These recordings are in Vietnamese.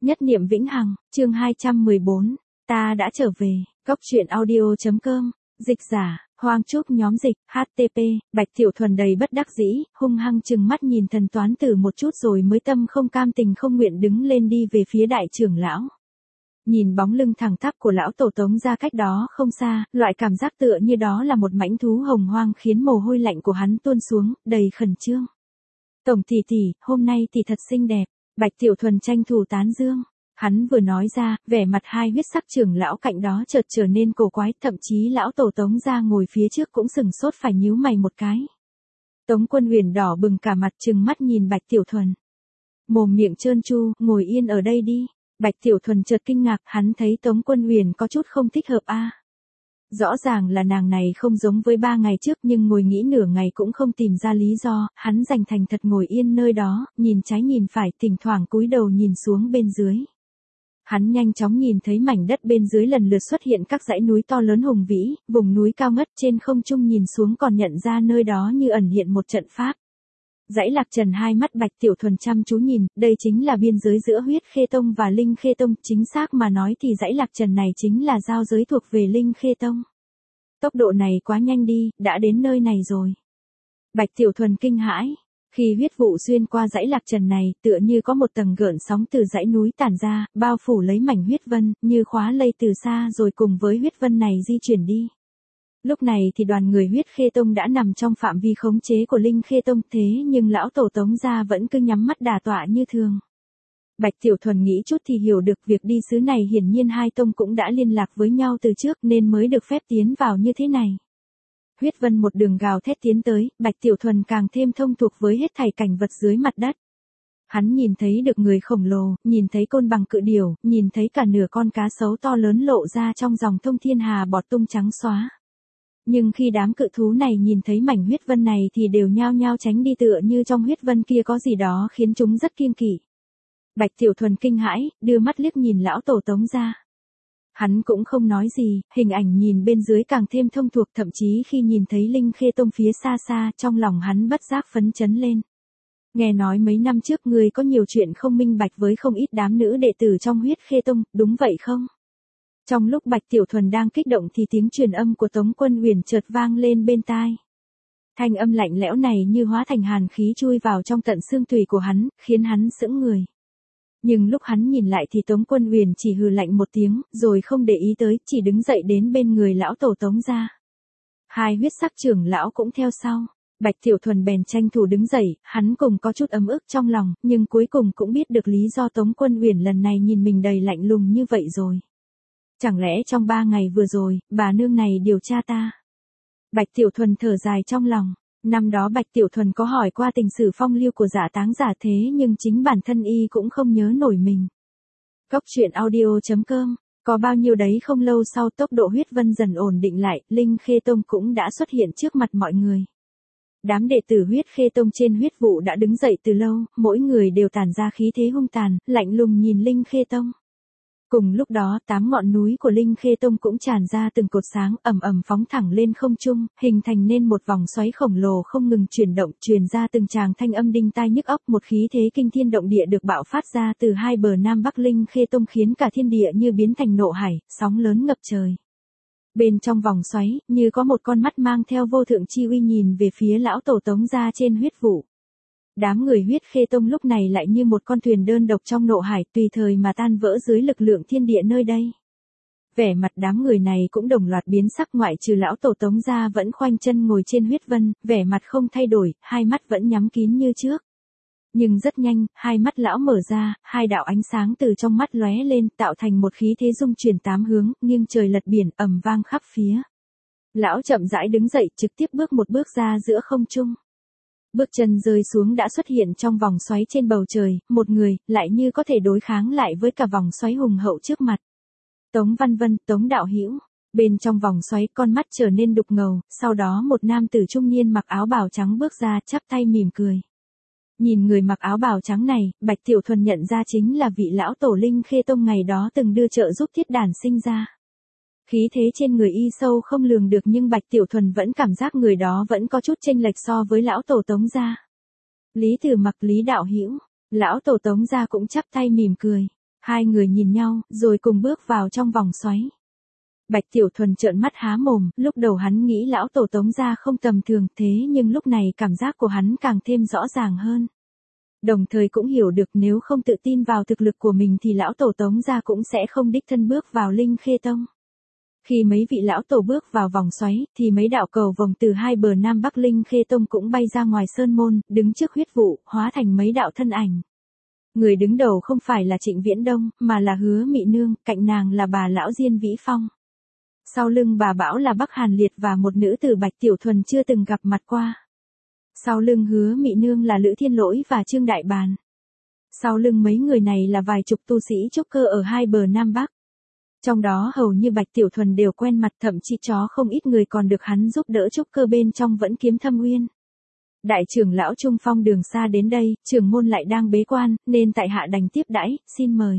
Nhất niệm vĩnh hằng, chương 214, ta đã trở về, Cốc truyện audio.com, dịch giả, Hoang Trúc nhóm dịch, HTP, Bạch Tiểu Thuần đầy bất đắc dĩ, hung hăng chừng mắt nhìn thần toán tử một chút rồi mới tâm không cam tình không nguyện đứng lên đi về phía đại trưởng lão. Nhìn bóng lưng thẳng tắp của lão tổ Tống ra cách đó không xa, loại cảm giác tựa như đó là một mãnh thú hồng hoang khiến mồ hôi lạnh của hắn tuôn xuống, đầy khẩn trương. Tổng tỷ tỷ, hôm nay thì thật xinh đẹp. Bạch Tiểu Thuần tranh thủ tán dương. Hắn vừa nói ra, vẻ mặt hai huyết sắc trưởng lão cạnh đó chợt trở nên cổ quái, thậm chí lão tổ Tống ra ngồi phía trước cũng sừng sốt phải nhíu mày một cái. Tống Quân Huyền đỏ bừng cả mặt trừng mắt nhìn Bạch Tiểu Thuần. Mồm miệng trơn tru, ngồi yên ở đây đi. Bạch Tiểu Thuần chợt kinh ngạc, hắn thấy Tống Quân Huyền có chút không thích hợp a. Rõ ràng là nàng này không giống với 3 ngày trước nhưng ngồi nghĩ nửa ngày cũng không tìm ra lý do, hắn dành thành thật ngồi yên nơi đó, nhìn trái nhìn phải, thỉnh thoảng cúi đầu nhìn xuống bên dưới. Hắn nhanh chóng nhìn thấy mảnh đất bên dưới lần lượt xuất hiện các dãy núi to lớn hùng vĩ, vùng núi cao ngất trên không trung nhìn xuống còn nhận ra nơi đó như ẩn hiện một trận pháp. Dãy Lạc Trần hai mắt Bạch Tiểu Thuần chăm chú nhìn, đây chính là biên giới giữa Huyết Khê Tông và Linh Khê Tông, chính xác mà nói thì dãy Lạc Trần này chính là giao giới thuộc về Linh Khê Tông. Tốc độ này quá nhanh đi, đã đến nơi này rồi. Bạch Tiểu Thuần kinh hãi, khi huyết vụ xuyên qua dãy Lạc Trần này, tựa như có một tầng gợn sóng từ dãy núi tản ra, bao phủ lấy mảnh huyết vân, như khóa lây từ xa rồi cùng với huyết vân này di chuyển đi. Lúc này thì đoàn người Huyết Khê Tông đã nằm trong phạm vi khống chế của Linh Khê Tông, thế nhưng lão tổ Tống gia vẫn cứ nhắm mắt đả tọa như thường. Bạch Tiểu Thuần nghĩ chút thì hiểu được việc đi xứ này hiển nhiên hai tông cũng đã liên lạc với nhau từ trước nên mới được phép tiến vào như thế này. Huyết vân một đường gào thét tiến tới, Bạch Tiểu Thuần càng thêm thông thuộc với hết thảy cảnh vật dưới mặt đất. Hắn nhìn thấy được người khổng lồ, nhìn thấy côn bằng cự điểu, nhìn thấy cả nửa con cá sấu to lớn lộ ra trong dòng thông thiên hà bọt tung trắng xóa. Nhưng khi đám cự thú này nhìn thấy mảnh huyết vân này thì đều nhao nhao tránh đi tựa như trong huyết vân kia có gì đó khiến chúng rất kiêng kỵ. Bạch Tiểu Thuần kinh hãi, đưa mắt liếc nhìn lão tổ Tống ra. Hắn cũng không nói gì, hình ảnh nhìn bên dưới càng thêm thông thuộc, thậm chí khi nhìn thấy Linh Khê Tông phía xa xa, trong lòng hắn bất giác phấn chấn lên. Nghe nói mấy năm trước ngươi có nhiều chuyện không minh bạch với không ít đám nữ đệ tử trong Huyết Khê Tông, đúng vậy không? Trong lúc Bạch Tiểu Thuần đang kích động thì tiếng truyền âm của Tống Quân Huyền chợt vang lên bên tai. Thanh âm lạnh lẽo này như hóa thành hàn khí chui vào trong tận xương tủy của hắn, khiến hắn sững người. Nhưng lúc hắn nhìn lại thì Tống Quân Huyền chỉ hừ lạnh một tiếng, rồi không để ý tới, chỉ đứng dậy đến bên người lão tổ Tống ra. Hai huyết sắc trưởng lão cũng theo sau. Bạch Tiểu Thuần bèn tranh thủ đứng dậy, hắn cùng có chút ấm ức trong lòng, nhưng cuối cùng cũng biết được lý do Tống Quân Huyền lần này nhìn mình đầy lạnh lùng như vậy rồi. Chẳng lẽ trong 3 ngày vừa rồi, bà nương này điều tra ta? Bạch Tiểu Thuần thở dài trong lòng. Năm đó Bạch Tiểu Thuần có hỏi qua tình sử phong lưu của Giả Táng Giả thế nhưng chính bản thân y cũng không nhớ nổi mình. Cốc truyện audio.com, có bao nhiêu đấy không lâu sau tốc độ huyết vân dần ổn định lại, Linh Khê Tông cũng đã xuất hiện trước mặt mọi người. Đám đệ tử Huyết Khê Tông trên huyết vụ đã đứng dậy từ lâu, mỗi người đều tản ra khí thế hung tàn, lạnh lùng nhìn Linh Khê Tông. Cùng lúc đó 8 ngọn núi của Linh Khê Tông cũng tràn ra từng cột sáng ầm ầm phóng thẳng lên không trung, hình thành nên một vòng xoáy khổng lồ không ngừng chuyển động, truyền ra từng tràng thanh âm đinh tai nhức óc, một khí thế kinh thiên động địa được bạo phát ra từ hai bờ Nam Bắc Linh Khê Tông khiến cả thiên địa như biến thành nộ hải, sóng lớn ngập trời. Bên trong vòng xoáy, như có một con mắt mang theo vô thượng chi uy nhìn về phía lão tổ Tống ra trên huyết vụ. Đám người Huyết Khê Tông lúc này lại như một con thuyền đơn độc trong nộ hải, tùy thời mà tan vỡ dưới lực lượng thiên địa nơi đây. Vẻ mặt đám người này cũng đồng loạt biến sắc, ngoại trừ lão tổ Tống ra vẫn khoanh chân ngồi trên huyết vân, vẻ mặt không thay đổi, hai mắt vẫn nhắm kín như trước. Nhưng rất nhanh, hai mắt lão mở ra, hai đạo ánh sáng từ trong mắt lóe lên, tạo thành một khí thế dung chuyển 8 hướng, nghiêng trời lật biển, ầm vang khắp phía. Lão chậm rãi đứng dậy, trực tiếp bước một bước ra giữa không trung. Bước chân rơi xuống đã xuất hiện trong vòng xoáy trên bầu trời, một người, lại như có thể đối kháng lại với cả vòng xoáy hùng hậu trước mặt. Tống Văn Vân, Tống đạo hữu. Bên trong vòng xoáy con mắt trở nên đục ngầu, sau đó một nam tử trung niên mặc áo bào trắng bước ra, chắp tay mỉm cười. Nhìn người mặc áo bào trắng này, Bạch Tiểu Thuần nhận ra chính là vị lão tổ Linh Khê Tông ngày đó từng đưa trợ giúp Thiết Đàn sinh ra. Khí thế trên người y sâu không lường được nhưng Bạch Tiểu Thuần vẫn cảm giác người đó vẫn có chút chênh lệch so với lão tổ Tống gia. Lý Tử Mặc, Lý đạo hữu, lão tổ Tống gia cũng chắp tay mỉm cười. Hai người nhìn nhau, rồi cùng bước vào trong vòng xoáy. Bạch Tiểu Thuần trợn mắt há mồm, lúc đầu hắn nghĩ lão tổ Tống gia không tầm thường, thế nhưng lúc này cảm giác của hắn càng thêm rõ ràng hơn. Đồng thời cũng hiểu được nếu không tự tin vào thực lực của mình thì lão tổ Tống gia cũng sẽ không đích thân bước vào Linh Khê Tông. Khi mấy vị lão tổ bước vào vòng xoáy, thì mấy đạo cầu vòng từ hai bờ Nam Bắc Linh Khê Tông cũng bay ra ngoài sơn môn, đứng trước huyết vụ, hóa thành mấy đạo thân ảnh. Người đứng đầu không phải là Trịnh Viễn Đông, mà là Hứa Mị Nương, cạnh nàng là bà lão Diên Vĩ Phong. Sau lưng bà Bão là Bắc Hàn Liệt và một nữ tử Bạch Tiểu Thuần chưa từng gặp mặt qua. Sau lưng Hứa Mị Nương là Lữ Thiên Lỗi và Trương Đại Bàn. Sau lưng mấy người này là vài chục tu sĩ trúc cơ ở hai bờ Nam Bắc. Trong đó hầu như Bạch Tiểu Thuần đều quen mặt, thậm chí chó không ít người còn được hắn giúp đỡ trúc cơ bên trong vẫn kiếm thâm uyên. Đại trưởng lão Trung Phong đường xa đến đây, trưởng môn lại đang bế quan, nên tại hạ đành tiếp đãi, xin mời.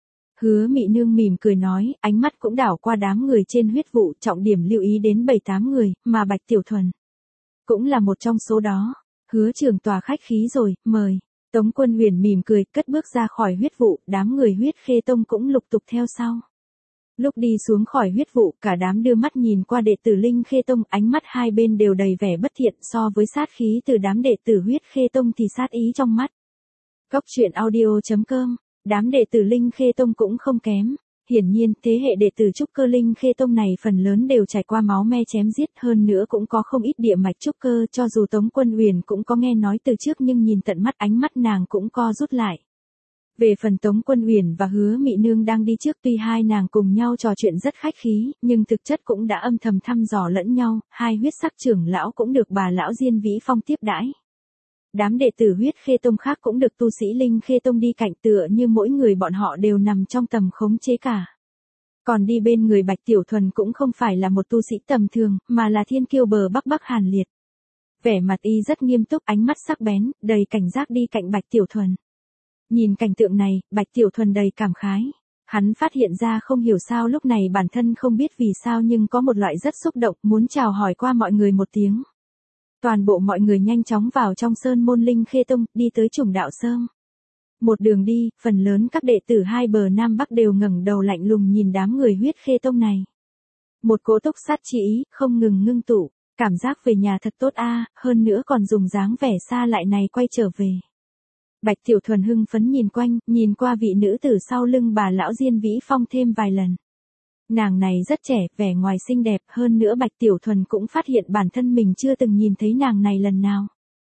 Hứa Mị Nương mỉm cười nói, ánh mắt cũng đảo qua đám người trên huyết vụ, trọng điểm lưu ý đến 7-8 người, mà Bạch Tiểu Thuần cũng là một trong số đó. Hứa trưởng tòa khách khí rồi, mời. Tống Quân Huyền mỉm cười, cất bước ra khỏi huyết vụ, đám người Huyết Khê Tông cũng lục tục theo sau. Lúc đi xuống khỏi huyết vụ, cả đám đưa mắt nhìn qua đệ tử Linh Khê Tông, ánh mắt hai bên đều đầy vẻ bất thiện, so với sát khí từ đám đệ tử Huyết Khê Tông thì sát ý trong mắt. Cốc truyện audio.com, đám đệ tử Linh Khê Tông cũng không kém. Hiển nhiên, thế hệ đệ tử trúc cơ Linh Khê Tông này phần lớn đều trải qua máu me chém giết, hơn nữa cũng có không ít địa mạch trúc cơ, cho dù Tống Quân Huyền cũng có nghe nói từ trước nhưng nhìn tận mắt ánh mắt nàng cũng co rút lại. Về phần Tống Quân Huyền và Hứa Mị Nương đang đi trước, tuy hai nàng cùng nhau trò chuyện rất khách khí, nhưng thực chất cũng đã âm thầm thăm dò lẫn nhau, hai huyết sắc trưởng lão cũng được bà lão Diên Vĩ Phong tiếp đãi. Đám đệ tử Huyết Khê Tông khác cũng được tu sĩ Linh Khê Tông đi cạnh, tựa như mỗi người bọn họ đều nằm trong tầm khống chế cả. Còn đi bên người Bạch Tiểu Thuần cũng không phải là một tu sĩ tầm thường, mà là thiên kiêu bờ Bắc Bắc Hàn Liệt. Vẻ mặt y rất nghiêm túc, ánh mắt sắc bén, đầy cảnh giác đi cạnh Bạch Tiểu Thuần. Nhìn cảnh tượng này, Bạch Tiểu Thuần đầy cảm khái. Hắn phát hiện ra không hiểu sao lúc này bản thân không biết vì sao nhưng có một loại rất xúc động, muốn chào hỏi qua mọi người một tiếng. Toàn bộ mọi người nhanh chóng vào trong sơn môn Linh Khê Tông, đi tới Trùng Đạo Sơn. Một đường đi, phần lớn các đệ tử hai bờ Nam Bắc đều ngẩng đầu lạnh lùng nhìn đám người Huyết Khê Tông này. Một cỗ túc sát chi ý, không ngừng ngưng tụ, cảm giác về nhà thật tốt a, hơn nữa còn dùng dáng vẻ xa lại này quay trở về. Bạch Tiểu Thuần hưng phấn nhìn quanh, nhìn qua vị nữ tử sau lưng bà lão Diên Vĩ Phong thêm vài lần. Nàng này rất trẻ, vẻ ngoài xinh đẹp, hơn nữa Bạch Tiểu Thuần cũng phát hiện bản thân mình chưa từng nhìn thấy nàng này lần nào.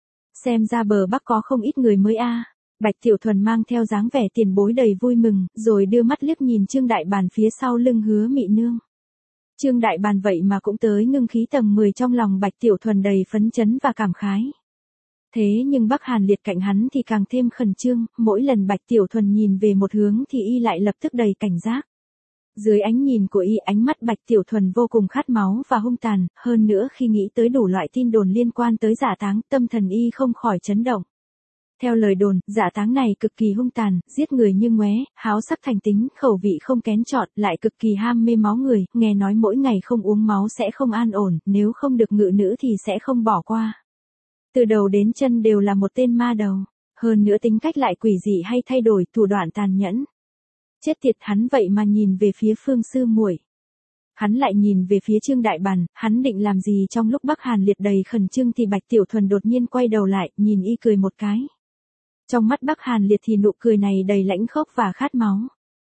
Xem ra bờ Bắc có không ít người mới a. Bạch Tiểu Thuần mang theo dáng vẻ tiền bối đầy vui mừng, rồi đưa mắt liếc nhìn Trương Đại Bàn phía sau lưng Hứa Mị Nương. Trương Đại Bàn vậy mà cũng tới ngưng khí tầng 10, trong lòng Bạch Tiểu Thuần đầy phấn chấn và cảm khái. Thế nhưng Bắc Hàn Liệt cạnh hắn thì càng thêm khẩn trương, mỗi lần Bạch Tiểu Thuần nhìn về một hướng thì y lại lập tức đầy cảnh giác. Dưới ánh nhìn của y, ánh mắt Bạch Tiểu Thuần vô cùng khát máu và hung tàn, hơn nữa khi nghĩ tới đủ loại tin đồn liên quan tới Giả Táng, tâm thần y không khỏi chấn động. Theo lời đồn, Giả Táng này cực kỳ hung tàn, giết người như ngoé, háo sắc thành tính, khẩu vị không kén chọn, lại cực kỳ ham mê máu người, nghe nói mỗi ngày không uống máu sẽ không an ổn, nếu không được ngự nữ thì sẽ không bỏ qua. Từ đầu đến chân đều là một tên ma đầu, hơn nữa tính cách lại quỷ dị hay thay đổi, thủ đoạn tàn nhẫn. Chết tiệt, hắn vậy mà nhìn về phía Phương sư muội. Hắn lại nhìn về phía Trương Đại Bàn, hắn định làm gì? Trong lúc Bắc Hàn Liệt đầy khẩn trương thì Bạch Tiểu Thuần đột nhiên quay đầu lại, nhìn y cười một cái. Trong mắt Bắc Hàn Liệt thì nụ cười này đầy lãnh khốc và khát máu.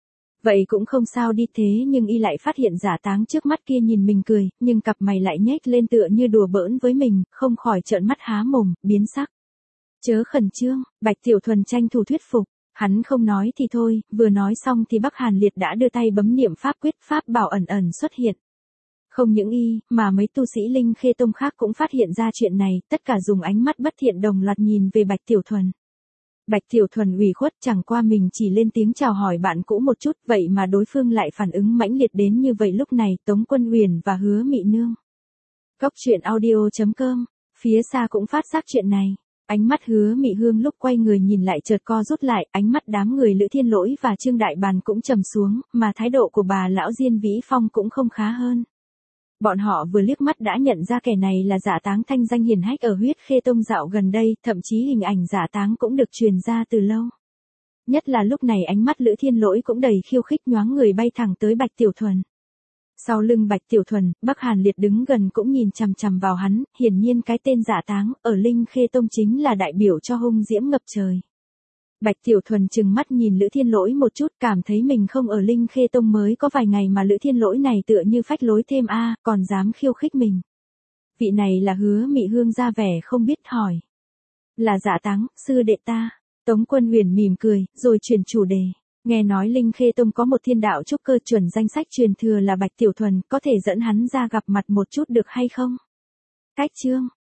Vậy cũng không sao đi, thế nhưng y lại phát hiện Giả Táng trước mắt kia nhìn mình cười, nhưng cặp mày lại nhếch lên tựa như đùa bỡn với mình, không khỏi trợn mắt há mồm, biến sắc. Chớ khẩn trương, Bạch Tiểu Thuần tranh thủ thuyết phục. Hắn không nói thì thôi, vừa nói xong thì Bắc Hàn Liệt đã đưa tay bấm niệm pháp quyết, pháp bảo ẩn ẩn xuất hiện. Không những y, mà mấy tu sĩ Linh Khê Tông khác cũng phát hiện ra chuyện này, tất cả dùng ánh mắt bất thiện đồng loạt nhìn về Bạch Tiểu Thuần. Bạch Tiểu Thuần ủy khuất, chẳng qua mình chỉ lên tiếng chào hỏi bạn cũ một chút, vậy mà đối phương lại phản ứng mãnh liệt đến như vậy. Lúc này Tống Quân Huyền và Hứa Mị Nương, Cốc truyện audio.com, phía xa cũng phát giác chuyện này. Ánh mắt Hứa Mị Hương lúc quay người nhìn lại chợt co rút lại, ánh mắt đám người Lữ Thiên Lỗi và Trương Đại Bàn cũng trầm xuống, mà thái độ của bà lão Diên Vĩ Phong cũng không khá hơn. Bọn họ vừa liếc mắt đã nhận ra kẻ này là Giả Táng thanh danh hiển hách ở Huyết Khê Tông dạo gần đây, thậm chí hình ảnh Giả Táng cũng được truyền ra từ lâu. Nhất là lúc này ánh mắt Lữ Thiên Lỗi cũng đầy khiêu khích, nhoáng người bay thẳng tới Bạch Tiểu Thuần. Sau lưng Bạch Tiểu Thuần, Bắc Hàn Liệt đứng gần cũng nhìn chằm chằm vào hắn, hiển nhiên cái tên Dạ Táng ở Linh Khê Tông chính là đại biểu cho hung diễm ngập trời. Bạch Tiểu Thuần trừng mắt nhìn Lữ Thiên Lỗi một chút, cảm thấy mình không ở Linh Khê Tông mới có vài ngày mà Lữ Thiên Lỗi này tựa như phách lối thêm còn dám khiêu khích mình. Vị này là Hứa Mị Hương ra vẻ không biết, hỏi. Là Dạ Táng, sư đệ ta. Tống Quân Uyển mỉm cười, rồi chuyển chủ đề. Nghe nói Linh Khê Tông có một thiên đạo trúc cơ chuẩn danh sách truyền thừa là Bạch Tiểu Thuần, có thể dẫn hắn ra gặp mặt một chút được hay không? Cách chương.